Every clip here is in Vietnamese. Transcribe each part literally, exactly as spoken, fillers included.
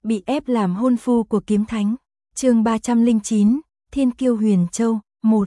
bị ép làm hôn phu của kiếm thánh. Chương ba trăm lẻ chín, Thiên Kiêu Huyền Châu, một.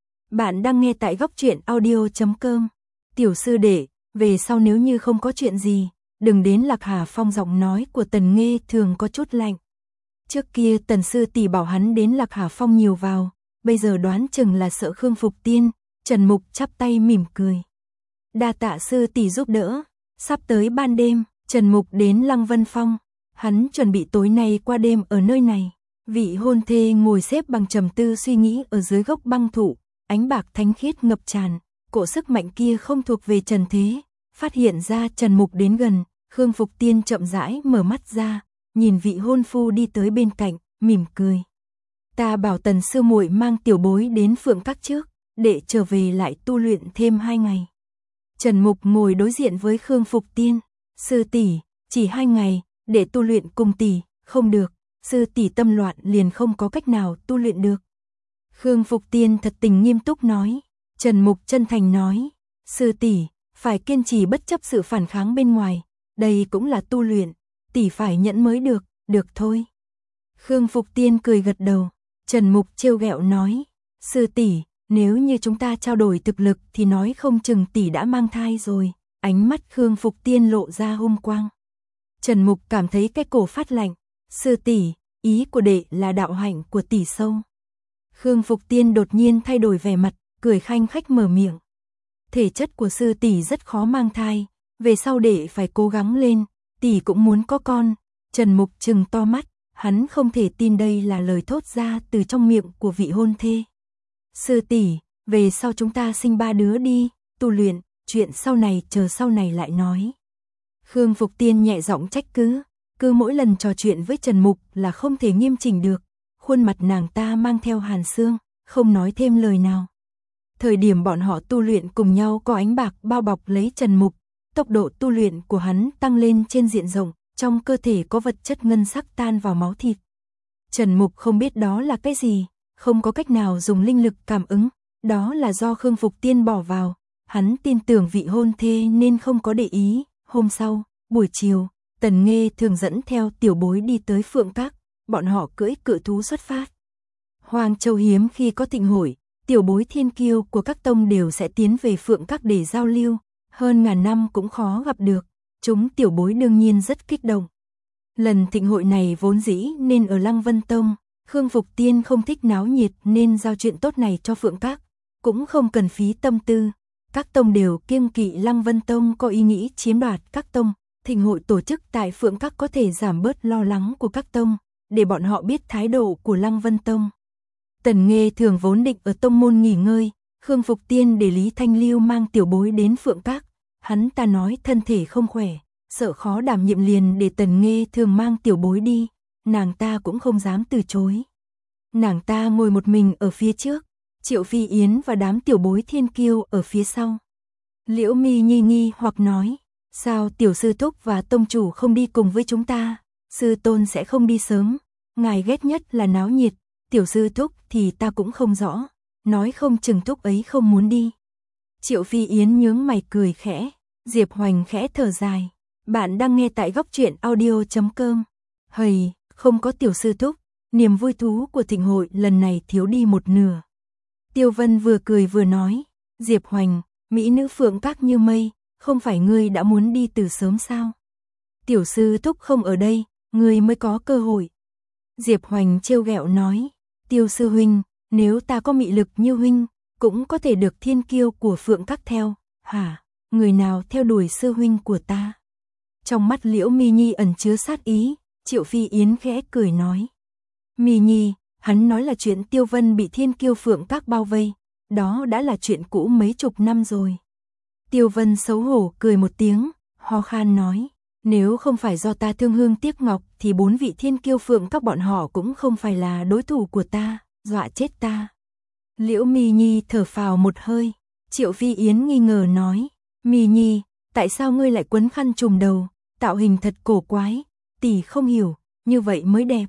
Bạn đang nghe tại góc truyện audio chấm com. Tiểu sư đệ, về sau nếu như không có chuyện gì, đừng đến Lạc Hà Phong. Giọng nói của Tần Nghê thường có chút lạnh. Trước kia Tần sư tỷ bảo hắn đến Lạc Hà Phong nhiều vào, bây giờ đoán chừng là sợ Khương Phục Tiên. Trần Mục chắp tay mỉm cười. Đa tạ sư tỷ giúp đỡ. Sắp tới ban đêm, Trần Mục đến Lăng Vân Phong. Hắn chuẩn bị tối nay qua đêm ở nơi này. Vị hôn thê ngồi xếp bằng trầm tư suy nghĩ ở dưới gốc băng thụ, ánh bạc thánh khiết ngập tràn, cỗ sức mạnh kia không thuộc về trần thế. Phát hiện ra Trần Mục đến gần, Khương Phục Tiên chậm rãi mở mắt ra, nhìn vị hôn phu đi tới bên cạnh, mỉm cười. Ta bảo Tần sư muội mang tiểu bối đến Phượng Các trước, để trở về lại tu luyện thêm hai ngày. Trần Mục ngồi đối diện với Khương Phục Tiên. Sư tỷ, chỉ hai ngày, để tu luyện cùng tỷ, không được. Sư tỷ tâm loạn liền không có cách nào tu luyện được. Khương Phục Tiên thật tình nghiêm túc nói. Trần Mục chân thành nói. Sư tỷ, phải kiên trì bất chấp sự phản kháng bên ngoài. Đây cũng là tu luyện, tỷ phải nhẫn mới được, được thôi. Khương Phục Tiên cười gật đầu. Trần Mục trêu ghẹo nói. Sư tỷ, nếu như chúng ta trao đổi thực lực thì nói không chừng tỷ đã mang thai rồi. Ánh mắt Khương Phục Tiên lộ ra hung quang. Trần Mục cảm thấy cái cổ phát lạnh. Sư tỷ, ý của đệ là đạo hạnh của tỷ sâu. Khương Phục Tiên đột nhiên thay đổi vẻ mặt, cười khanh khách mở miệng. Thể chất của sư tỷ rất khó mang thai, về sau đệ phải cố gắng lên, tỷ cũng muốn có con. Trần Mục trừng to mắt, hắn không thể tin đây là lời thốt ra từ trong miệng của vị hôn thê. Sư tỷ, về sau chúng ta sinh ba đứa đi, tu luyện, chuyện sau này chờ sau này lại nói. Khương Phục Tiên nhẹ giọng trách cứ, cứ mỗi lần trò chuyện với Trần Mục là không thể nghiêm chỉnh được. Khuôn mặt nàng ta mang theo hàn xương, không nói thêm lời nào. Thời điểm bọn họ tu luyện cùng nhau có ánh bạc bao bọc lấy Trần Mục, tốc độ tu luyện của hắn tăng lên trên diện rộng, trong cơ thể có vật chất ngân sắc tan vào máu thịt. Trần Mục không biết đó là cái gì, không có cách nào dùng linh lực cảm ứng, đó là do Khương Phục Tiên bỏ vào. Hắn tin tưởng vị hôn thê nên không có để ý. Hôm sau, buổi chiều, Tần Nghê thường dẫn theo tiểu bối đi tới Phượng Các, bọn họ cưỡi cự thú xuất phát. Hoàng Châu hiếm khi có thịnh hội, tiểu bối thiên kiêu của các tông đều sẽ tiến về Phượng Các để giao lưu, hơn ngàn năm cũng khó gặp được, chúng tiểu bối đương nhiên rất kích động. Lần thịnh hội này vốn dĩ nên ở Lăng Vân Tông, Khương Phục Tiên không thích náo nhiệt nên giao chuyện tốt này cho Phượng Các, cũng không cần phí tâm tư. Các tông đều kiêng kỵ Lăng Vân Tông có ý nghĩ chiếm đoạt các tông, thịnh hội tổ chức tại Phượng Các có thể giảm bớt lo lắng của các tông, để bọn họ biết thái độ của Lăng Vân Tông. Tần Nghê thường vốn định ở tông môn nghỉ ngơi, Khương Phục Tiên để Lý Thanh Lưu mang tiểu bối đến Phượng Các, hắn ta nói thân thể không khỏe, sợ khó đảm nhiệm liền để Tần Nghê thường mang tiểu bối đi, nàng ta cũng không dám từ chối. Nàng ta ngồi một mình ở phía trước, Triệu Phi Yến và đám tiểu bối thiên kiêu ở phía sau. Liễu Mi nghi nghi hoặc nói, sao tiểu sư thúc và tông chủ không đi cùng với chúng ta, sư tôn sẽ không đi sớm, ngài ghét nhất là náo nhiệt, tiểu sư thúc thì ta cũng không rõ, nói không chừng thúc ấy không muốn đi. Triệu Phi Yến nhướng mày cười khẽ, Diệp Hoành khẽ thở dài, bạn đang nghe tại góc truyện audio chấm com. Hầy, không có tiểu sư thúc, niềm vui thú của thịnh hội lần này thiếu đi một nửa. Tiêu Vân vừa cười vừa nói, Diệp Hoành, mỹ nữ Phượng Các như mây, không phải ngươi đã muốn đi từ sớm sao? Tiểu sư thúc không ở đây, ngươi mới có cơ hội. Diệp Hoành trêu ghẹo nói, Tiêu sư huynh, nếu ta có mị lực như huynh, cũng có thể được thiên kiêu của Phượng Các theo, hả? Người nào theo đuổi sư huynh của ta? Trong mắt Liễu Mi Nhi ẩn chứa sát ý, Triệu Phi Yến khẽ cười nói, Mi Nhi, hắn nói là chuyện Tiêu Vân bị thiên kiêu Phượng Các bao vây, đó đã là chuyện cũ mấy chục năm rồi. Tiêu Vân xấu hổ cười một tiếng, ho khan nói, nếu không phải do ta thương hương tiếc ngọc thì bốn vị thiên kiêu Phượng Các bọn họ cũng không phải là đối thủ của ta, dọa chết ta. Liễu Mi Nhi thở phào một hơi, Triệu Phi Yến nghi ngờ nói, Mi Nhi, tại sao ngươi lại quấn khăn trùm đầu, tạo hình thật cổ quái, tỷ không hiểu, như vậy mới đẹp.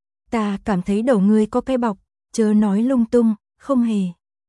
Ta cảm thấy đầu ngươi có cái bọc, chớ nói lung tung, không hề.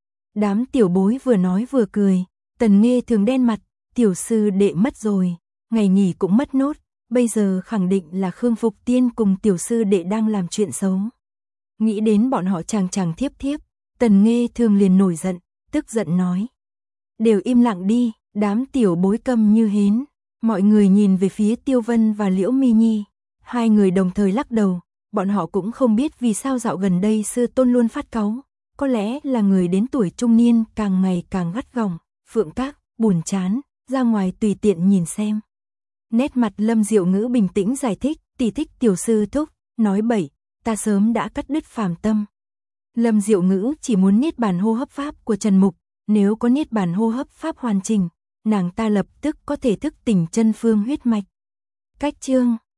Đám tiểu bối vừa nói vừa cười, Tần Nghê thường đen mặt, tiểu sư đệ mất rồi, ngày nghỉ cũng mất nốt, bây giờ khẳng định là Khương Phục Tiên cùng tiểu sư đệ đang làm chuyện xấu. Nghĩ đến bọn họ chàng chàng thiếp thiếp, Tần Nghê Thường liền nổi giận, tức giận nói. Đều im lặng đi, đám tiểu bối câm như hến. Mọi người nhìn về phía Tiêu Vân và Liễu Mi Nhi, hai người đồng thời lắc đầu, bọn họ cũng không biết vì sao dạo gần đây sư tôn luôn phát cáu, có lẽ là người đến tuổi trung niên càng ngày càng gắt gỏng. Phượng Các, buồn chán, ra ngoài tùy tiện nhìn xem. Nét mặt Lâm Diệu Ngữ bình tĩnh giải thích, tỷ thích tiểu sư thúc, nói bậy, ta sớm đã cắt đứt phàm tâm. Lâm Diệu Ngữ chỉ muốn niết bàn hô hấp pháp của Trần Mục, nếu có niết bàn hô hấp pháp hoàn chỉnh, nàng ta lập tức có thể thức tỉnh chân phương huyết mạch. Cách chương